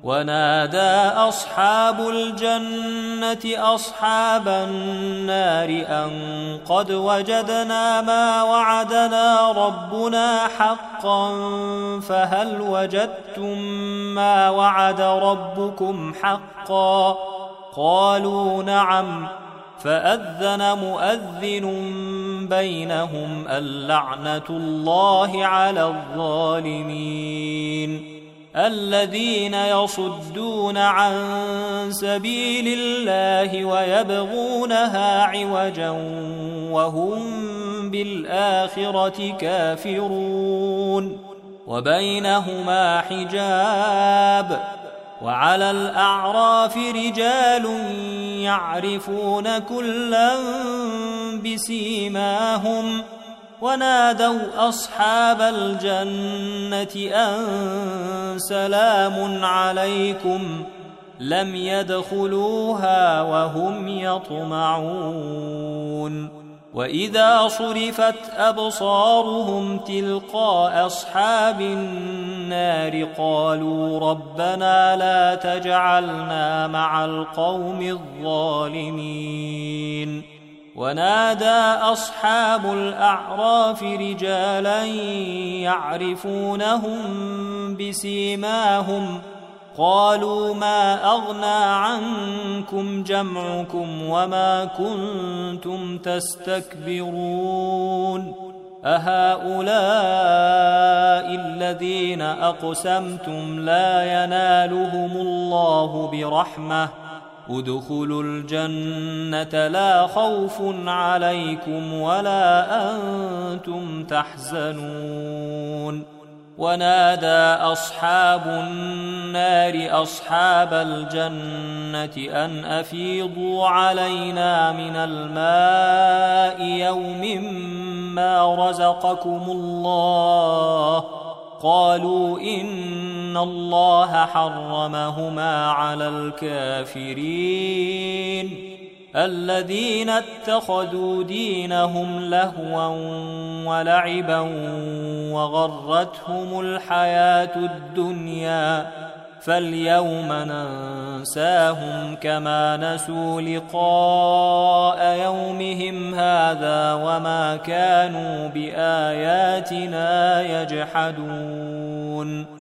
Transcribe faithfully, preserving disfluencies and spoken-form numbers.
ونادى أصحاب الجنة أصحاب النار أن قد وجدنا ما وعدنا ربنا حقا فهل وجدتم ما وعد ربكم حقا؟ قالوا نعم. فأذن مؤذن بينهم اللعنة الله على الظالمين الذين يصدون عن سبيل الله ويبغونها عوجا وهم بالآخرة كافرون وبينهما حجاب وعلى الأعراف رجال يعرفون كلا بسيماهم ونادوا أصحاب الجنة أن سلام عليكم لم يدخلوها وهم يطمعون وإذا صرفت أبصارهم تلقاء أصحاب النار قالوا ربنا لا تجعلنا مع القوم الظالمين ونادى أصحاب الأعراف رجالا يعرفونهم بسيماهم قالوا ما أغنى عنكم جمعكم وما كنتم تستكبرون أهؤلاء الذين أقسمتم لا ينالهم الله برحمة ادخلوا الجنة لا خوف عليكم ولا أنتم تحزنون ونادى أصحاب النار أصحاب الجنة أن أفيضوا علينا من الماء يوم ما رزقكم الله قالوا إن الله حرمهما على الكافرين الذين اتخذوا دينهم لهوا ولعبا وغرتهم الحياة الدنيا فاليوم ننساهم كما نسوا لقاء يومهم هذا وما كانوا بآياتنا يجحدون